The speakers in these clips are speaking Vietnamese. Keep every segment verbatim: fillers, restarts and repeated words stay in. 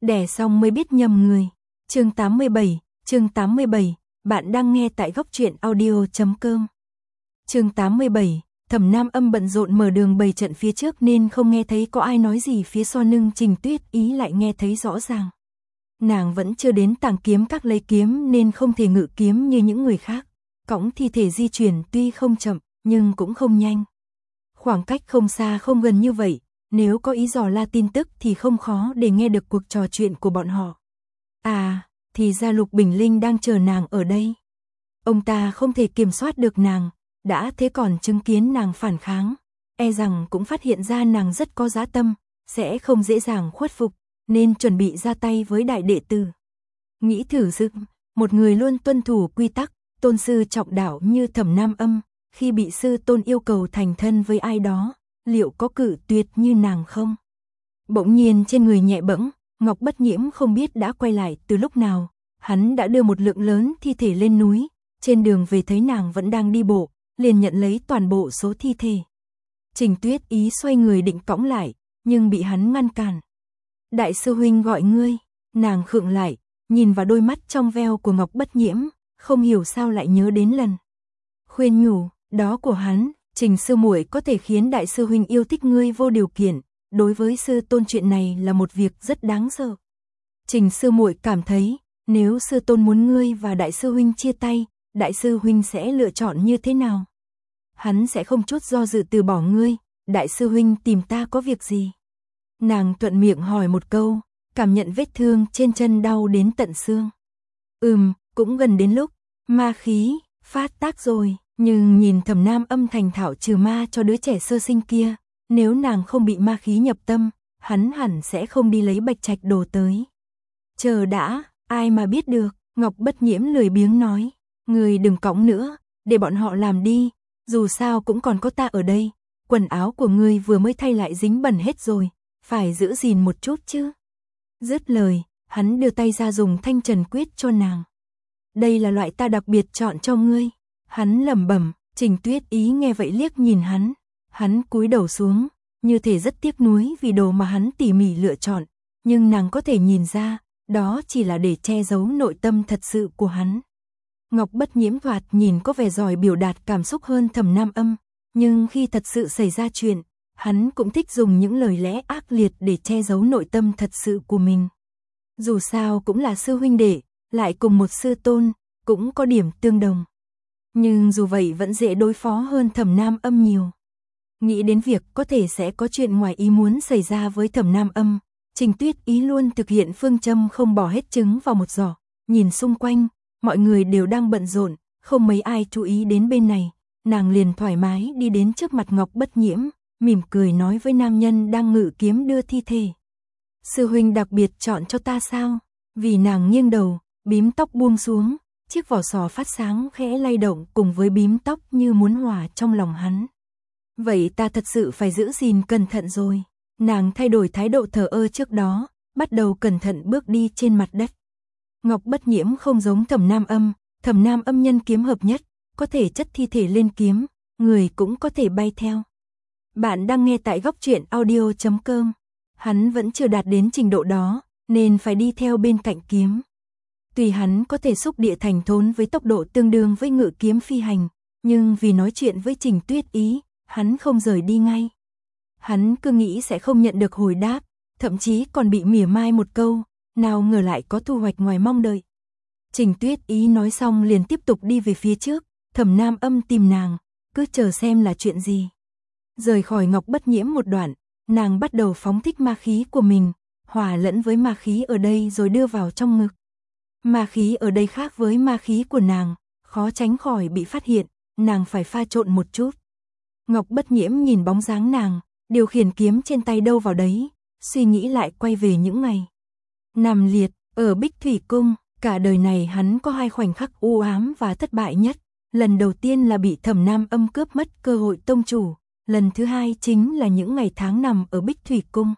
Đẻ xong mới biết nhầm người. Chương tám mươi bảy, chương tám mươi bảy, bạn đang nghe tại góc truyện audio chấm com. Chương tám mươi bảy, Thẩm Nam Âm bận rộn mở đường bày trận phía trước nên không nghe thấy có ai nói gì phía sau lưng Trình Tuyết Ý lại nghe thấy rõ ràng. Nàng vẫn chưa đến Tàng Kiếm Các lấy kiếm nên không thể ngự kiếm như những người khác. Cõng thi thể di chuyển tuy không chậm nhưng cũng không nhanh. Khoảng cách không xa không gần như vậy, nếu có ý dò la tin tức thì không khó để nghe được cuộc trò chuyện của bọn họ. À, thì ra Lục Bình Linh đang chờ nàng ở đây. Ông ta không thể kiểm soát được nàng, đã thế còn chứng kiến nàng phản kháng, e rằng cũng phát hiện ra nàng rất có dã tâm, sẽ không dễ dàng khuất phục, nên chuẩn bị ra tay với đại đệ tử. Nghĩ thử sự, một người luôn tuân thủ quy tắc, tôn sư trọng đạo như Thẩm Nam Âm, khi bị sư tôn yêu cầu thành thân với ai đó, liệu có cự tuyệt như nàng không? Bỗng nhiên trên người nhẹ bẫng, Ngọc Bất Nhiễm không biết đã quay lại từ lúc nào, hắn đã đưa một lượng lớn thi thể lên núi, trên đường về thấy nàng vẫn đang đi bộ, liền nhận lấy toàn bộ số thi thể. Trình Tuyết Ý xoay người định cõng lại, nhưng bị hắn ngăn cản. Đại sư huynh gọi ngươi, nàng khựng lại, nhìn vào đôi mắt trong veo của Ngọc Bất Nhiễm, không hiểu sao lại nhớ đến lần khuyên nhủ đó của hắn, Trình sư muội có thể khiến đại sư huynh yêu thích ngươi vô điều kiện, đối với sư tôn chuyện này là một việc rất đáng sợ. Trình sư muội cảm thấy, nếu sư tôn muốn ngươi và đại sư huynh chia tay, đại sư huynh sẽ lựa chọn như thế nào? Hắn sẽ không chút do dự từ bỏ ngươi, đại sư huynh tìm ta có việc gì? Nàng thuận miệng hỏi một câu, cảm nhận vết thương trên chân đau đến tận xương. Ừm, cũng gần đến lúc ma khí phát tác rồi, nhưng nhìn Thẩm Nam Âm thành thạo trừ ma cho đứa trẻ sơ sinh kia, nếu nàng không bị ma khí nhập tâm, hắn hẳn sẽ không đi lấy bạch trạch đồ tới. Chờ đã, ai mà biết được, Ngọc Bất Nhiễm lười biếng nói, người đừng cõng nữa, để bọn họ làm đi, dù sao cũng còn có ta ở đây, quần áo của ngươi vừa mới thay lại dính bẩn hết rồi, phải giữ gìn một chút chứ. Dứt lời, hắn đưa tay ra dùng thanh trần quyết cho nàng. Đây là loại ta đặc biệt chọn cho ngươi. Hắn lẩm bẩm, Trình Tuyết Ý nghe vậy liếc nhìn hắn, hắn cúi đầu xuống, như thể rất tiếc nuối vì đồ mà hắn tỉ mỉ lựa chọn, nhưng nàng có thể nhìn ra, đó chỉ là để che giấu nội tâm thật sự của hắn. Ngọc Bất Nhiễm thoạt nhìn có vẻ giỏi biểu đạt cảm xúc hơn Thẩm Nam Âm, nhưng khi thật sự xảy ra chuyện, hắn cũng thích dùng những lời lẽ ác liệt để che giấu nội tâm thật sự của mình. Dù sao cũng là sư huynh đệ, lại cùng một sư tôn, cũng có điểm tương đồng. Nhưng dù vậy vẫn dễ đối phó hơn Thẩm Nam Âm nhiều. Nghĩ đến việc có thể sẽ có chuyện ngoài ý muốn xảy ra với Thẩm Nam Âm, Trình Tuyết Ý luôn thực hiện phương châm không bỏ hết trứng vào một giỏ. Nhìn xung quanh, mọi người đều đang bận rộn, không mấy ai chú ý đến bên này. Nàng liền thoải mái đi đến trước mặt Ngọc Bất Nhiễm, mỉm cười nói với nam nhân đang ngự kiếm đưa thi thể. Sư huynh đặc biệt chọn cho ta sao? Vì nàng nghiêng đầu, bím tóc buông xuống, chiếc vỏ sò phát sáng khẽ lay động cùng với bím tóc như muốn hòa trong lòng hắn. Vậy ta thật sự phải giữ gìn cẩn thận rồi. Nàng thay đổi thái độ thờ ơ trước đó, bắt đầu cẩn thận bước đi trên mặt đất. Ngọc Bất Nhiễm không giống Thẩm Nam Âm, Thẩm Nam Âm nhân kiếm hợp nhất, có thể chất thi thể lên kiếm, người cũng có thể bay theo. Bạn đang nghe tại góc truyện audio chấm com. Hắn vẫn chưa đạt đến trình độ đó, nên phải đi theo bên cạnh kiếm. Tuy hắn có thể xúc địa thành thốn với tốc độ tương đương với ngự kiếm phi hành, nhưng vì nói chuyện với Trình Tuyết Ý, hắn không rời đi ngay. Hắn cứ nghĩ sẽ không nhận được hồi đáp, thậm chí còn bị mỉa mai một câu, nào ngờ lại có thu hoạch ngoài mong đợi. Trình Tuyết Ý nói xong liền tiếp tục đi về phía trước, Thẩm Nam Âm tìm nàng, cứ chờ xem là chuyện gì. Rời khỏi Ngọc Bất Nhiễm một đoạn, nàng bắt đầu phóng thích ma khí của mình, hòa lẫn với ma khí ở đây rồi đưa vào trong ngực. Ma khí ở đây khác với ma khí của nàng, khó tránh khỏi bị phát hiện, nàng phải pha trộn một chút. Ngọc Bất Nhiễm nhìn bóng dáng nàng, điều khiển kiếm trên tay đâu vào đấy, suy nghĩ lại quay về những ngày nằm liệt ở Bích Thủy Cung. Cả đời này hắn có hai khoảnh khắc u ám và thất bại nhất. Lần đầu tiên là bị Thẩm Nam Âm cướp mất cơ hội tông chủ, lần thứ hai chính là những ngày tháng nằm ở Bích Thủy Cung.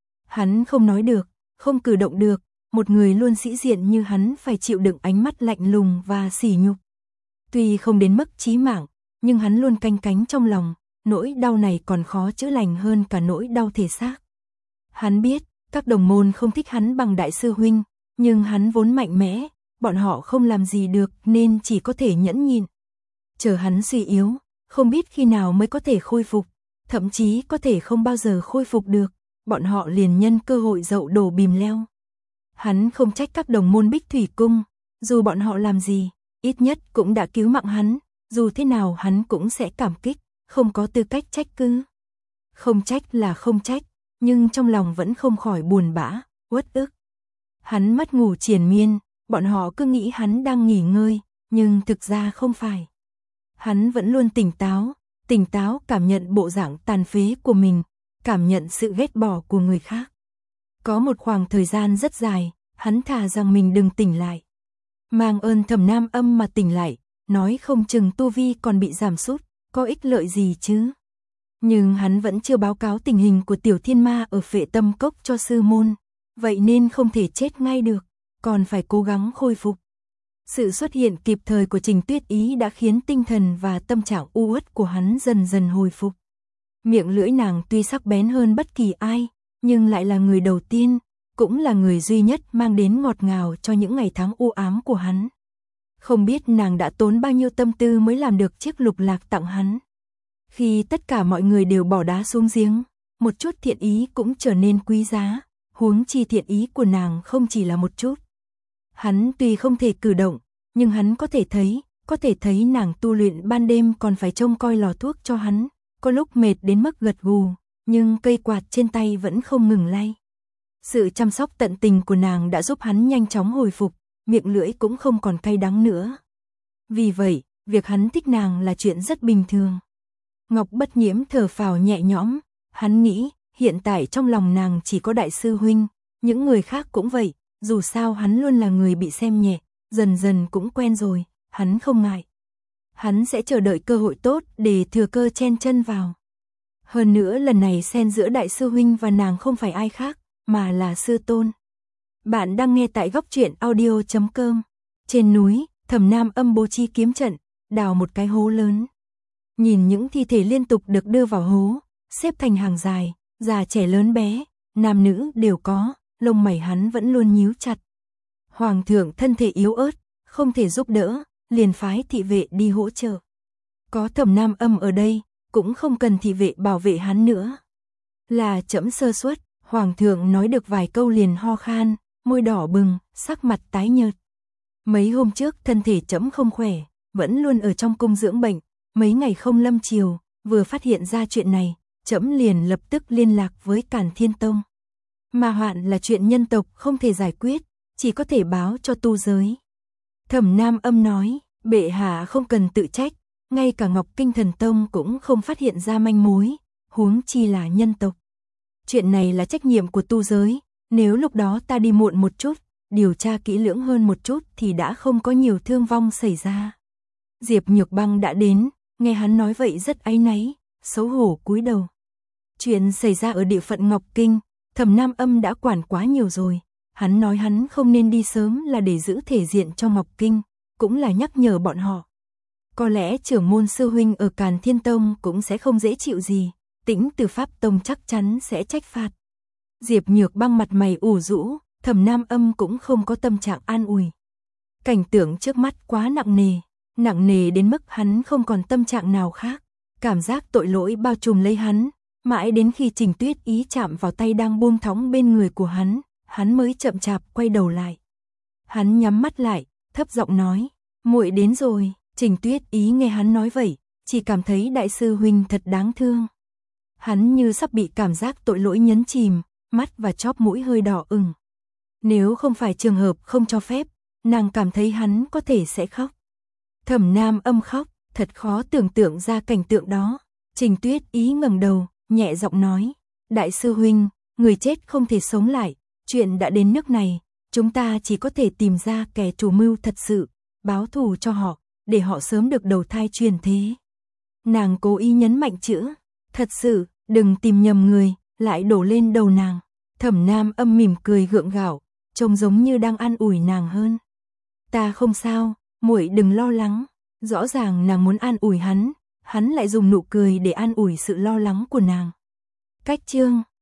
Hắn không nói được, không cử động được, một người luôn sĩ diện như hắn phải chịu đựng ánh mắt lạnh lùng và sỉ nhục. Tuy không đến mức chí mạng, nhưng hắn luôn canh cánh trong lòng, nỗi đau này còn khó chữa lành hơn cả nỗi đau thể xác. Hắn biết, Các đồng môn không thích hắn bằng đại sư huynh, nhưng hắn vốn mạnh mẽ, bọn họ không làm gì được nên chỉ có thể nhẫn nhịn. Chờ hắn suy yếu, không biết khi nào mới có thể khôi phục, thậm chí có thể không bao giờ khôi phục được, bọn họ liền nhân cơ hội dậu đổ bìm leo. Hắn không trách các đồng môn Bích Thủy Cung, dù bọn họ làm gì, ít nhất cũng đã cứu mạng hắn, dù thế nào hắn cũng sẽ cảm kích, không có tư cách trách cứ. Không trách là không trách, nhưng trong lòng vẫn không khỏi buồn bã, uất ức. Hắn mất ngủ triền miên, bọn họ cứ nghĩ hắn đang nghỉ ngơi, nhưng thực ra không phải. Hắn vẫn luôn tỉnh táo, tỉnh táo cảm nhận bộ dạng tàn phế của mình, cảm nhận sự ghét bỏ của người khác. Có một khoảng thời gian rất dài, hắn thà rằng mình đừng tỉnh lại. Mang ơn Thẩm Nam Âm mà tỉnh lại, nói không chừng tu vi còn bị giảm sút, có ích lợi gì chứ. Nhưng hắn vẫn chưa báo cáo tình hình của tiểu thiên ma ở Phệ Tâm Cốc cho sư môn, vậy nên không thể chết ngay được, còn phải cố gắng khôi phục. Sự xuất hiện kịp thời của Trình Tuyết Ý đã khiến tinh thần và tâm trạng u uất của hắn dần dần hồi phục. Miệng lưỡi nàng tuy sắc bén hơn bất kỳ ai, nhưng lại là người đầu tiên, cũng là người duy nhất mang đến ngọt ngào cho những ngày tháng u ám của hắn. Không biết nàng đã tốn bao nhiêu tâm tư mới làm được chiếc lục lạc tặng hắn. Khi tất cả mọi người đều bỏ đá xuống giếng, một chút thiện ý cũng trở nên quý giá, huống chi thiện ý của nàng không chỉ là một chút. Hắn tuy không thể cử động, nhưng hắn có thể thấy, có thể thấy nàng tu luyện ban đêm còn phải trông coi lò thuốc cho hắn, có lúc mệt đến mức gật gù, nhưng cây quạt trên tay vẫn không ngừng lay. Sự chăm sóc tận tình của nàng đã giúp hắn nhanh chóng hồi phục, miệng lưỡi cũng không còn cay đắng nữa. Vì vậy, việc hắn thích nàng là chuyện rất bình thường. Ngọc Bất Nhiễm thở phào nhẹ nhõm, hắn nghĩ, hiện tại trong lòng nàng chỉ có đại sư huynh, những người khác cũng vậy, dù sao hắn luôn là người bị xem nhẹ, dần dần cũng quen rồi, hắn không ngại. Hắn sẽ chờ đợi cơ hội tốt để thừa cơ chen chân vào. Hơn nữa lần này xen giữa đại sư huynh và nàng không phải ai khác, mà là sư tôn. Bạn đang nghe tại góc truyện audio chấm com. Trên núi, Thẩm Nam Âm bố trí kiếm trận, đào một cái hố lớn. Nhìn những thi thể liên tục được đưa vào hố, xếp thành hàng dài, già trẻ lớn bé, nam nữ đều có, lông mày hắn vẫn luôn nhíu chặt. Hoàng thượng thân thể yếu ớt, không thể giúp đỡ, liền phái thị vệ đi hỗ trợ. Có Thẩm Nam Âm ở đây, cũng không cần thị vệ bảo vệ hắn nữa. Là trẫm sơ suất, hoàng thượng nói được vài câu liền ho khan, môi đỏ bừng, sắc mặt tái nhợt. Mấy hôm trước thân thể trẫm không khỏe, vẫn luôn ở trong cung dưỡng bệnh, mấy ngày không lâm triều, vừa phát hiện ra chuyện này, trẫm liền lập tức liên lạc với Càn Thiên Tông. Mà hoạn là chuyện nhân tộc không thể giải quyết, chỉ có thể báo cho tu giới. Thẩm Nam Âm nói, bệ hạ không cần tự trách, ngay cả Ngọc Kinh Thần Tông cũng không phát hiện ra manh mối, huống chi là nhân tộc. Chuyện này là trách nhiệm của tu giới, nếu lúc đó ta đi muộn một chút, điều tra kỹ lưỡng hơn một chút thì đã không có nhiều thương vong xảy ra. Diệp Nhược Băng đã đến, nghe hắn nói vậy rất áy náy, xấu hổ cúi đầu. Chuyện xảy ra ở địa phận Ngọc Kinh, Thẩm Nam Âm đã quản quá nhiều rồi, hắn nói hắn không nên đi sớm là để giữ thể diện cho Ngọc Kinh, cũng là nhắc nhở bọn họ. Có lẽ trưởng môn sư huynh ở Càn Thiên Tông cũng sẽ không dễ chịu gì, Tĩnh Từ Pháp Tông chắc chắn sẽ trách phạt. Diệp Nhược Băng mặt mày ủ rũ, Thẩm Nam Âm cũng không có tâm trạng an ủi. Cảnh tượng trước mắt quá nặng nề, nặng nề đến mức hắn không còn tâm trạng nào khác, cảm giác tội lỗi bao trùm lấy hắn, mãi đến khi Trình Tuyết Ý chạm vào tay đang buông thõng bên người của hắn, hắn mới chậm chạp quay đầu lại. Hắn nhắm mắt lại, thấp giọng nói, muội đến rồi. Trình Tuyết Ý nghe hắn nói vậy, chỉ cảm thấy đại sư huynh thật đáng thương. Hắn như sắp bị cảm giác tội lỗi nhấn chìm, mắt và chóp mũi hơi đỏ ửng. Nếu không phải trường hợp không cho phép, nàng cảm thấy hắn có thể sẽ khóc. Thẩm Nam Âm khóc, thật khó tưởng tượng ra cảnh tượng đó. Trình Tuyết Ý ngẩng đầu, nhẹ giọng nói, đại sư huynh, người chết không thể sống lại, chuyện đã đến nước này, chúng ta chỉ có thể tìm ra kẻ chủ mưu thật sự, báo thù cho họ, để họ sớm được đầu thai truyền thế. Nàng cố ý nhấn mạnh chữ, thật sự, đừng tìm nhầm người, lại đổ lên đầu nàng. Thẩm Nam Âm mỉm cười gượng gạo, trông giống như đang an ủi nàng hơn. Ta không sao, muội đừng lo lắng. Rõ ràng nàng muốn an ủi hắn, hắn lại dùng nụ cười để an ủi sự lo lắng của nàng. Cách chương